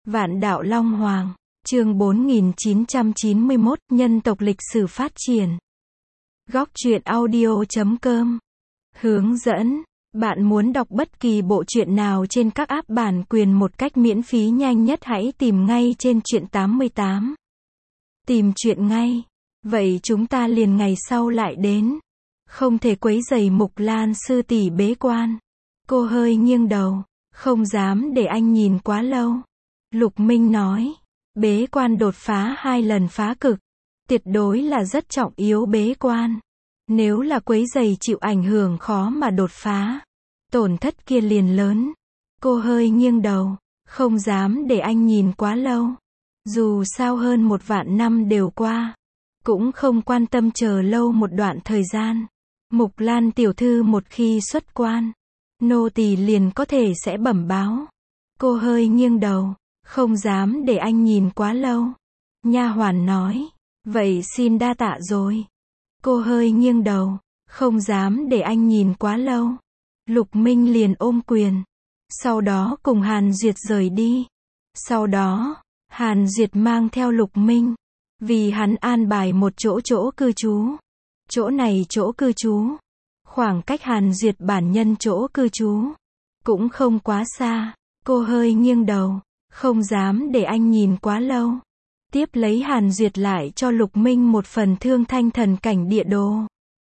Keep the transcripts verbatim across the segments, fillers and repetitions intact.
Vạn đạo Long Hoàng, chương bốn nghìn chín trăm chín mươi mốt, nhân tộc lịch sử phát triển. Góc truyện audio chấm com. Hướng dẫn, bạn muốn đọc bất kỳ bộ truyện nào trên các app bản quyền một cách miễn phí nhanh nhất hãy tìm ngay trên truyện tám mươi tám. Tìm truyện ngay. Vậy chúng ta liền ngày sau lại đến. Không thể quấy rầy Mục Lan sư tỷ bế quan. Cô hơi nghiêng đầu, không dám để anh nhìn quá lâu. Lục Minh nói, bế quan đột phá hai lần phá cực, tuyệt đối là rất trọng yếu bế quan. Nếu là quấy rầy chịu ảnh hưởng khó mà đột phá, tổn thất kia liền lớn. Cô hơi nghiêng đầu, không dám để anh nhìn quá lâu. Dù sao hơn một vạn năm đều qua, cũng không quan tâm chờ lâu một đoạn thời gian. Mục Lan tiểu thư một khi xuất quan, nô tỳ liền có thể sẽ bẩm báo. Cô hơi nghiêng đầu, không dám để anh nhìn quá lâu. Nha hoàn nói, vậy xin đa tạ rồi. Cô hơi nghiêng đầu, không dám để anh nhìn quá lâu. Lục Minh liền ôm quyền, sau đó cùng Hàn Duyệt rời đi. Sau đó, Hàn Duyệt mang theo Lục Minh, vì hắn an bài một chỗ chỗ cư trú. Chỗ này chỗ cư trú, khoảng cách Hàn Duyệt bản nhân chỗ cư trú, cũng không quá xa. Cô hơi nghiêng đầu, không dám để anh nhìn quá lâu. Tiếp lấy Hàn Duyệt lại cho Lục Minh một phần Thương Thanh thần cảnh địa đồ.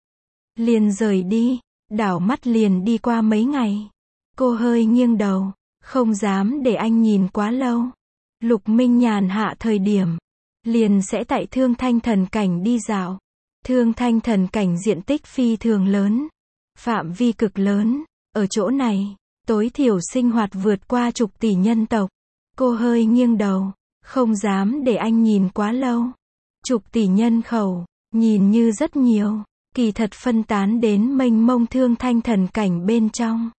Liền rời đi, đảo mắt liền đi qua mấy ngày. Cô hơi nghiêng đầu, không dám để anh nhìn quá lâu. Lục Minh nhàn hạ thời điểm, liền sẽ tại Thương Thanh thần cảnh đi dạo. Thương Thanh thần cảnh diện tích phi thường lớn, phạm vi cực lớn, ở chỗ này, tối thiểu sinh hoạt vượt qua chục tỷ nhân tộc. Cô hơi nghiêng đầu, không dám để anh nhìn quá lâu. Chục tỷ nhân khẩu, nhìn như rất nhiều, kỳ thật phân tán đến mênh mông Thương Thanh thần cảnh bên trong.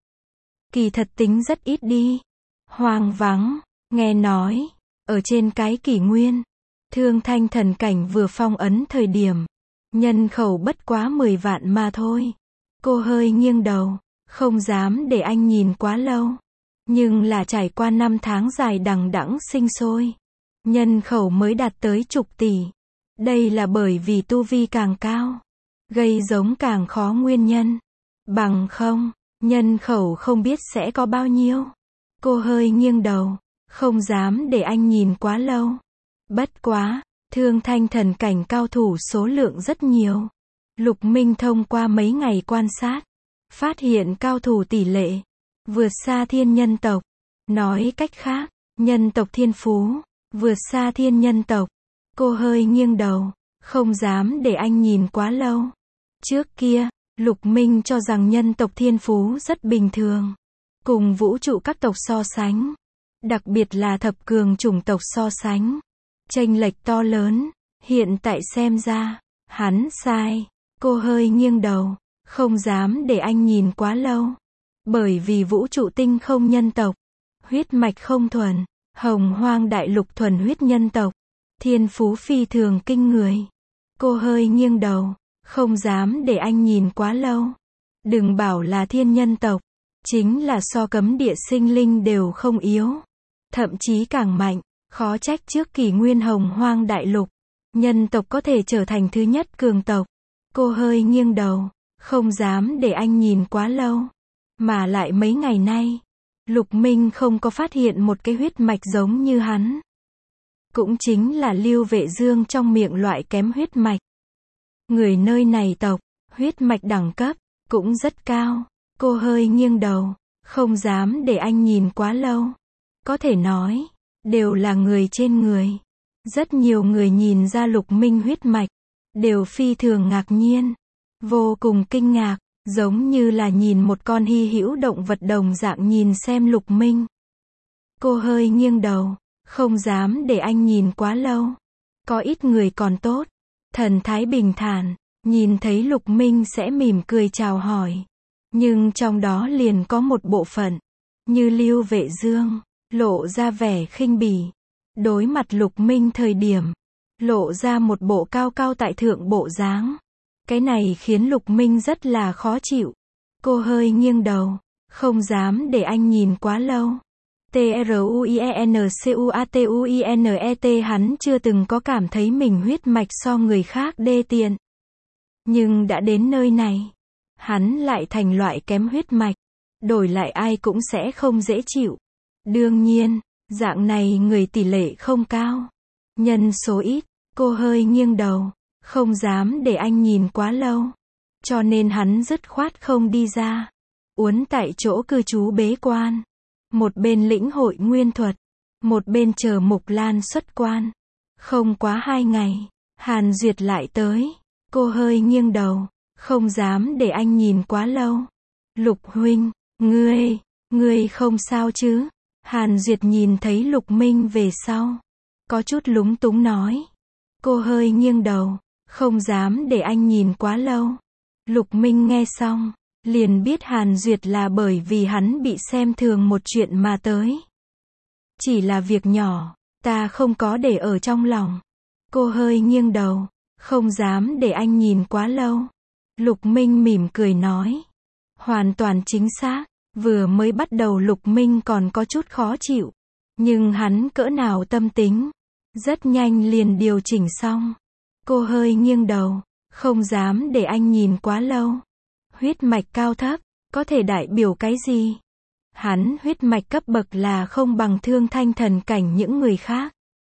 Kỳ thật tính rất ít đi. Hoang vắng, nghe nói, ở trên cái kỷ nguyên, Thương Thanh thần cảnh vừa phong ấn thời điểm, nhân khẩu bất quá mười vạn mà thôi. Cô hơi nghiêng đầu, không dám để anh nhìn quá lâu. Nhưng là trải qua năm tháng dài đằng đẵng sinh sôi, nhân khẩu mới đạt tới chục tỷ. Đây là bởi vì tu vi càng cao, gây giống càng khó nguyên nhân. Bằng không, nhân khẩu không biết sẽ có bao nhiêu. Cô hơi nghiêng đầu, không dám để anh nhìn quá lâu. Bất quá, Thương Thanh thần cảnh cao thủ số lượng rất nhiều. Lục Minh thông qua mấy ngày quan sát, phát hiện cao thủ tỷ lệ vượt xa thiên nhân tộc. Nói cách khác, nhân tộc thiên phú vượt xa thiên nhân tộc. Cô hơi nghiêng đầu, không dám để anh nhìn quá lâu. Trước kia, Lục Minh cho rằng nhân tộc thiên phú rất bình thường, cùng vũ trụ các tộc so sánh, đặc biệt là thập cường chủng tộc so sánh, chênh lệch to lớn. Hiện tại xem ra, hắn sai. Cô hơi nghiêng đầu, không dám để anh nhìn quá lâu. Bởi vì vũ trụ tinh không nhân tộc, huyết mạch không thuần, hồng hoang đại lục thuần huyết nhân tộc, thiên phú phi thường kinh người. Cô hơi nghiêng đầu, không dám để anh nhìn quá lâu. Đừng bảo là thiên nhân tộc, chính là so cấm địa sinh linh đều không yếu, thậm chí càng mạnh. Khó trách trước kỷ nguyên hồng hoang đại lục, nhân tộc có thể trở thành thứ nhất cường tộc. Cô hơi nghiêng đầu, không dám để anh nhìn quá lâu. Mà lại mấy ngày nay, Lục Minh không có phát hiện một cái huyết mạch giống như hắn. Cũng chính là Lưu Vệ Dương trong miệng loại kém huyết mạch. Người nơi này tộc, huyết mạch đẳng cấp, cũng rất cao. Cô hơi nghiêng đầu, không dám để anh nhìn quá lâu. Có thể nói, đều là người trên người. Rất nhiều người nhìn ra Lục Minh huyết mạch, đều phi thường ngạc nhiên, vô cùng kinh ngạc, giống như là nhìn một con hy hữu động vật đồng dạng nhìn xem Lục Minh. Cô hơi nghiêng đầu, không dám để anh nhìn quá lâu. Có ít người còn tốt, thần thái bình thản, nhìn thấy Lục Minh sẽ mỉm cười chào hỏi. Nhưng trong đó liền có một bộ phận, như Lưu Vệ Dương, lộ ra vẻ khinh bỉ. Đối mặt Lục Minh thời điểm, lộ ra một bộ cao cao tại thượng bộ dáng. Cái này khiến Lục Minh rất là khó chịu. Cô hơi nghiêng đầu, không dám để anh nhìn quá lâu. T R U I E N C U A T U I N E T hắn chưa từng có cảm thấy mình huyết mạch so người khác đê tiện. Nhưng đã đến nơi này, hắn lại thành loại kém huyết mạch. Đổi lại ai cũng sẽ không dễ chịu. Đương nhiên, dạng này người tỷ lệ không cao. Nhân số ít, cô hơi nghiêng đầu, không dám để anh nhìn quá lâu. Cho nên hắn dứt khoát không đi ra. Uốn tại chỗ cư trú bế quan. Một bên lĩnh hội nguyên thuật, một bên chờ Mục Lan xuất quan. Không quá hai ngày, Hàn Duyệt lại tới. Cô hơi nghiêng đầu, không dám để anh nhìn quá lâu. Lục huynh, ngươi, ngươi không sao chứ? Hàn Duyệt nhìn thấy Lục Minh về sau, có chút lúng túng nói. Cô hơi nghiêng đầu, không dám để anh nhìn quá lâu. Lục Minh nghe xong, liền biết Hàn Duyệt là bởi vì hắn bị xem thường một chuyện mà tới. Chỉ là việc nhỏ, ta không có để ở trong lòng. Cô hơi nghiêng đầu, không dám để anh nhìn quá lâu. Lục Minh mỉm cười nói. Hoàn toàn chính xác, vừa mới bắt đầu Lục Minh còn có chút khó chịu. Nhưng hắn cỡ nào tâm tính, rất nhanh liền điều chỉnh xong. Cô hơi nghiêng đầu, không dám để anh nhìn quá lâu. Huyết mạch cao thấp, có thể đại biểu cái gì? Hắn huyết mạch cấp bậc là không bằng Thương Thanh thần cảnh những người khác.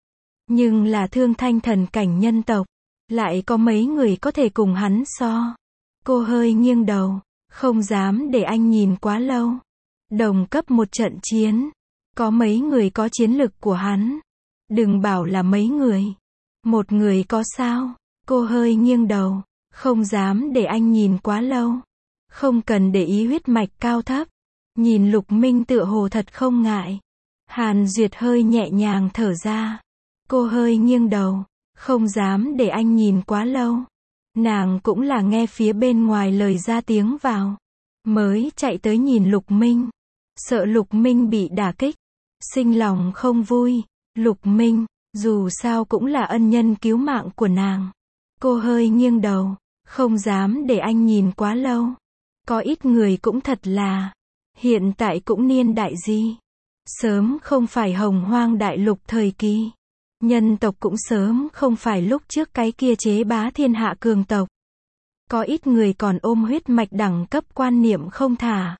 Nhưng là Thương Thanh thần cảnh nhân tộc, lại có mấy người có thể cùng hắn so. Cô hơi nghiêng đầu, không dám để anh nhìn quá lâu. Đồng cấp một trận chiến, có mấy người có chiến lực của hắn. Đừng bảo là mấy người. Một người có sao? Cô hơi nghiêng đầu, không dám để anh nhìn quá lâu. Không cần để ý huyết mạch cao thấp. Nhìn Lục Minh tựa hồ thật không ngại. Hàn Duyệt hơi nhẹ nhàng thở ra. Cô hơi nghiêng đầu, không dám để anh nhìn quá lâu. Nàng cũng là nghe phía bên ngoài lời ra tiếng vào, mới chạy tới nhìn Lục Minh. Sợ Lục Minh bị đả kích, sinh lòng không vui. Lục Minh, dù sao cũng là ân nhân cứu mạng của nàng. Cô hơi nghiêng đầu, không dám để anh nhìn quá lâu. Có ít người cũng thật là, hiện tại cũng niên đại gì. Sớm không phải Hồng Hoang Đại Lục thời kỳ. Nhân tộc cũng sớm không phải lúc trước cái kia chế bá thiên hạ cường tộc. Có ít người còn ôm huyết mạch đẳng cấp quan niệm không thả.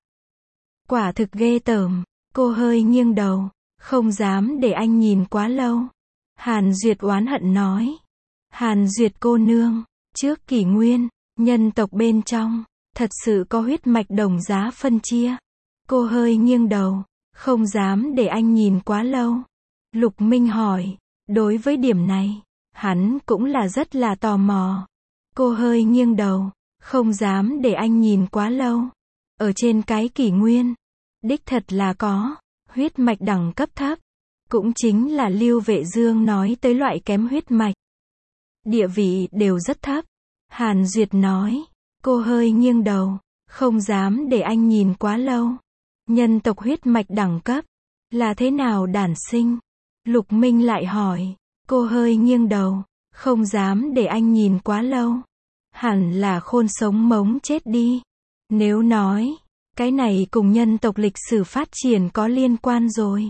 Quả thực ghê tởm. Cô hơi nghiêng đầu, không dám để anh nhìn quá lâu. Hàn Duyệt oán hận nói. Hàn Duyệt cô nương, trước kỷ nguyên, nhân tộc bên trong, thật sự có huyết mạch đồng giá phân chia. Cô hơi nghiêng đầu, không dám để anh nhìn quá lâu. Lục Minh hỏi. Đối với điểm này, hắn cũng là rất là tò mò. Cô hơi nghiêng đầu, không dám để anh nhìn quá lâu. Ở trên cái kỷ nguyên, đích thật là có, huyết mạch đẳng cấp thấp. Cũng chính là Lưu Vệ Dương nói tới loại kém huyết mạch. Địa vị đều rất thấp. Hàn Duyệt nói, cô hơi nghiêng đầu, không dám để anh nhìn quá lâu. Nhân tộc huyết mạch đẳng cấp, là thế nào đản sinh? Lục Minh lại hỏi. Cô hơi nghiêng đầu, không dám để anh nhìn quá lâu. Hẳn là khôn sống mống chết đi. Nếu nói, cái này cùng nhân tộc lịch sử phát triển có liên quan rồi.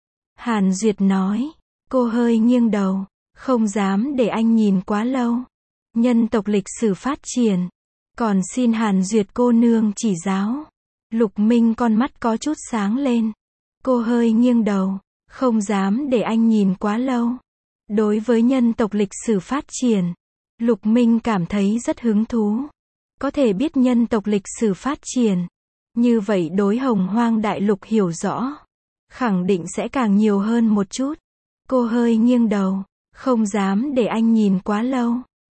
Hàn Duyệt nói. Cô hơi nghiêng đầu, không dám để anh nhìn quá lâu. Nhân tộc lịch sử phát triển. Còn xin Hàn Duyệt cô nương chỉ giáo. Lục Minh con mắt có chút sáng lên. Cô hơi nghiêng đầu, không dám để anh nhìn quá lâu. Đối với nhân tộc lịch sử phát triển, Lục Minh cảm thấy rất hứng thú. Có thể biết nhân tộc lịch sử phát triển, như vậy đối Hồng Hoang Đại Lục hiểu rõ, khẳng định sẽ càng nhiều hơn một chút. Cô hơi nghiêng đầu, không dám để anh nhìn quá lâu.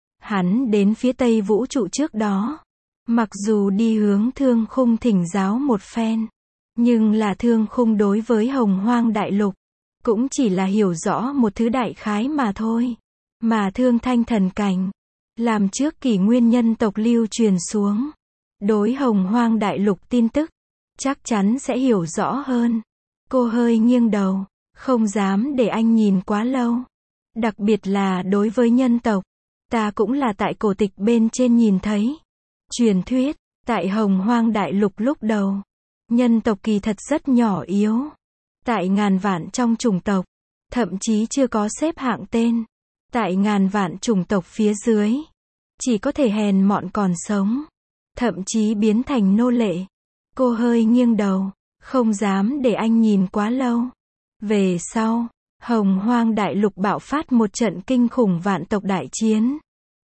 Hắn đến phía Tây Vũ trụ trước đó, mặc dù đi hướng Thương Khung thỉnh giáo một phen, nhưng là Thương Khung đối với Hồng Hoang Đại Lục cũng chỉ là hiểu rõ một thứ đại khái mà thôi. Mà Thương Thanh thần cảnh, làm trước kỷ nguyên nhân tộc lưu truyền xuống, đối Hồng Hoang Đại Lục tin tức, chắc chắn sẽ hiểu rõ hơn. Cô hơi nghiêng đầu, không dám để anh nhìn quá lâu. Đặc biệt là đối với nhân tộc, ta cũng là tại cổ tịch bên trên nhìn thấy. Truyền thuyết, tại Hồng Hoang Đại Lục lúc đầu, nhân tộc kỳ thật rất nhỏ yếu. tại ngàn vạn trong chủng tộc, thậm chí chưa có xếp hạng tên, tại ngàn vạn chủng tộc phía dưới, chỉ có thể hèn mọn còn sống, thậm chí biến thành nô lệ. Cô hơi nghiêng đầu, không dám để anh nhìn quá lâu. Về sau, Hồng Hoang Đại Lục bạo phát một trận kinh khủng vạn tộc đại chiến.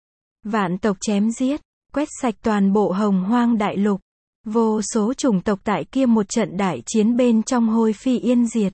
Vạn tộc chém giết, quét sạch toàn bộ Hồng Hoang Đại Lục. Vô số chủng tộc tại kia một trận đại chiến bên trong hôi phi yên diệt.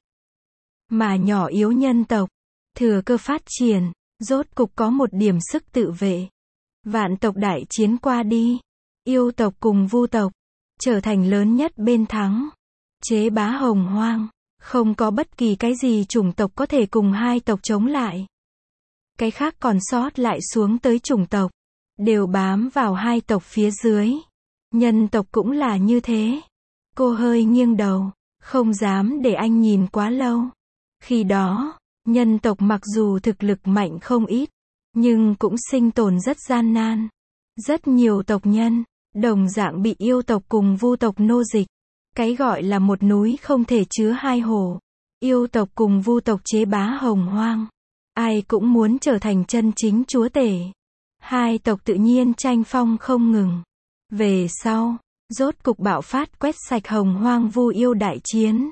Mà nhỏ yếu nhân tộc, thừa cơ phát triển, rốt cục có một điểm sức tự vệ. Vạn tộc đại chiến qua đi, yêu tộc cùng vu tộc, trở thành lớn nhất bên thắng. Chế bá Hồng Hoang, không có bất kỳ cái gì chủng tộc có thể cùng hai tộc chống lại. Cái khác còn sót lại xuống tới chủng tộc, đều bám vào hai tộc phía dưới. Nhân tộc cũng là như thế. Cô hơi nghiêng đầu, không dám để anh nhìn quá lâu. Khi đó, nhân tộc mặc dù thực lực mạnh không ít, nhưng cũng sinh tồn rất gian nan. Rất nhiều tộc nhân, đồng dạng bị yêu tộc cùng vu tộc nô dịch. Cái gọi là một núi không thể chứa hai hồ. Yêu tộc cùng vu tộc chế bá Hồng Hoang. Ai cũng muốn trở thành chân chính chúa tể. Hai tộc tự nhiên tranh phong không ngừng. Về sau, rốt cục bạo phát quét sạch Hồng Hoang vu yêu đại chiến.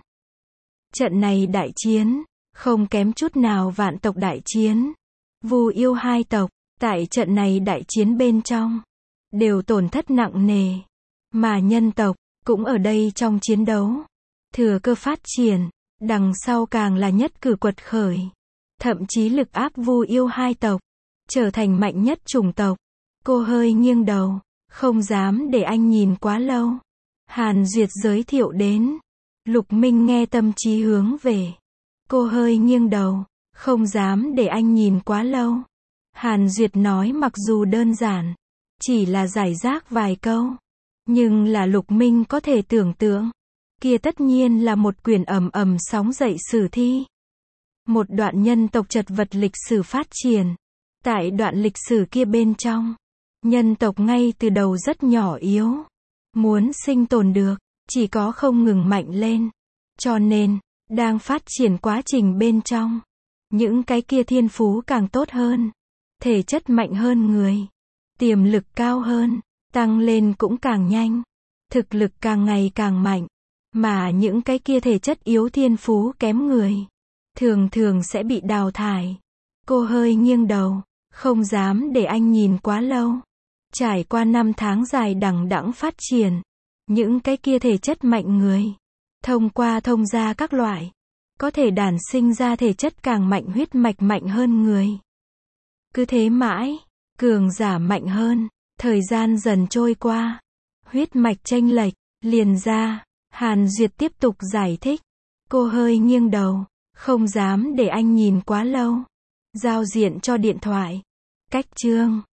Trận này đại chiến, không kém chút nào vạn tộc đại chiến. Vu yêu hai tộc, tại trận này đại chiến bên trong, đều tổn thất nặng nề. Mà nhân tộc, cũng ở đây trong chiến đấu. Thừa cơ phát triển, đằng sau càng là nhất cử quật khởi. Thậm chí lực áp vu yêu hai tộc, trở thành mạnh nhất chủng tộc. Cô hơi nghiêng đầu, không dám để anh nhìn quá lâu. Hàn Duyệt giới thiệu đến. Lục Minh nghe tâm trí hướng về. Cô hơi nghiêng đầu, không dám để anh nhìn quá lâu. Hàn Duyệt nói mặc dù đơn giản, chỉ là giải rác vài câu, nhưng là Lục Minh có thể tưởng tượng. Kia tất nhiên là một quyển ầm ầm sóng dậy sử thi. Một đoạn nhân tộc chật vật lịch sử phát triển. Tại đoạn lịch sử kia bên trong, nhân tộc ngay từ đầu rất nhỏ yếu. Muốn sinh tồn được, chỉ có không ngừng mạnh lên. Cho nên, đang phát triển quá trình bên trong, những cái kia thiên phú càng tốt hơn. Thể chất mạnh hơn người. Tiềm lực cao hơn, tăng lên cũng càng nhanh. Thực lực càng ngày càng mạnh. Mà những cái kia thể chất yếu thiên phú kém người, thường thường sẽ bị đào thải. Cô hơi nghiêng đầu, không dám để anh nhìn quá lâu. Trải qua năm tháng dài đằng đẵng phát triển, những cái kia thể chất mạnh người, thông qua thông gia các loại, có thể đản sinh ra thể chất càng mạnh huyết mạch mạnh hơn người. Cứ thế mãi, cường giả mạnh hơn, thời gian dần trôi qua, huyết mạch chênh lệch, liền ra. Hàn Duyệt tiếp tục giải thích. Cô hơi nghiêng đầu, không dám để anh nhìn quá lâu. Giao diện cho điện thoại. Cách chương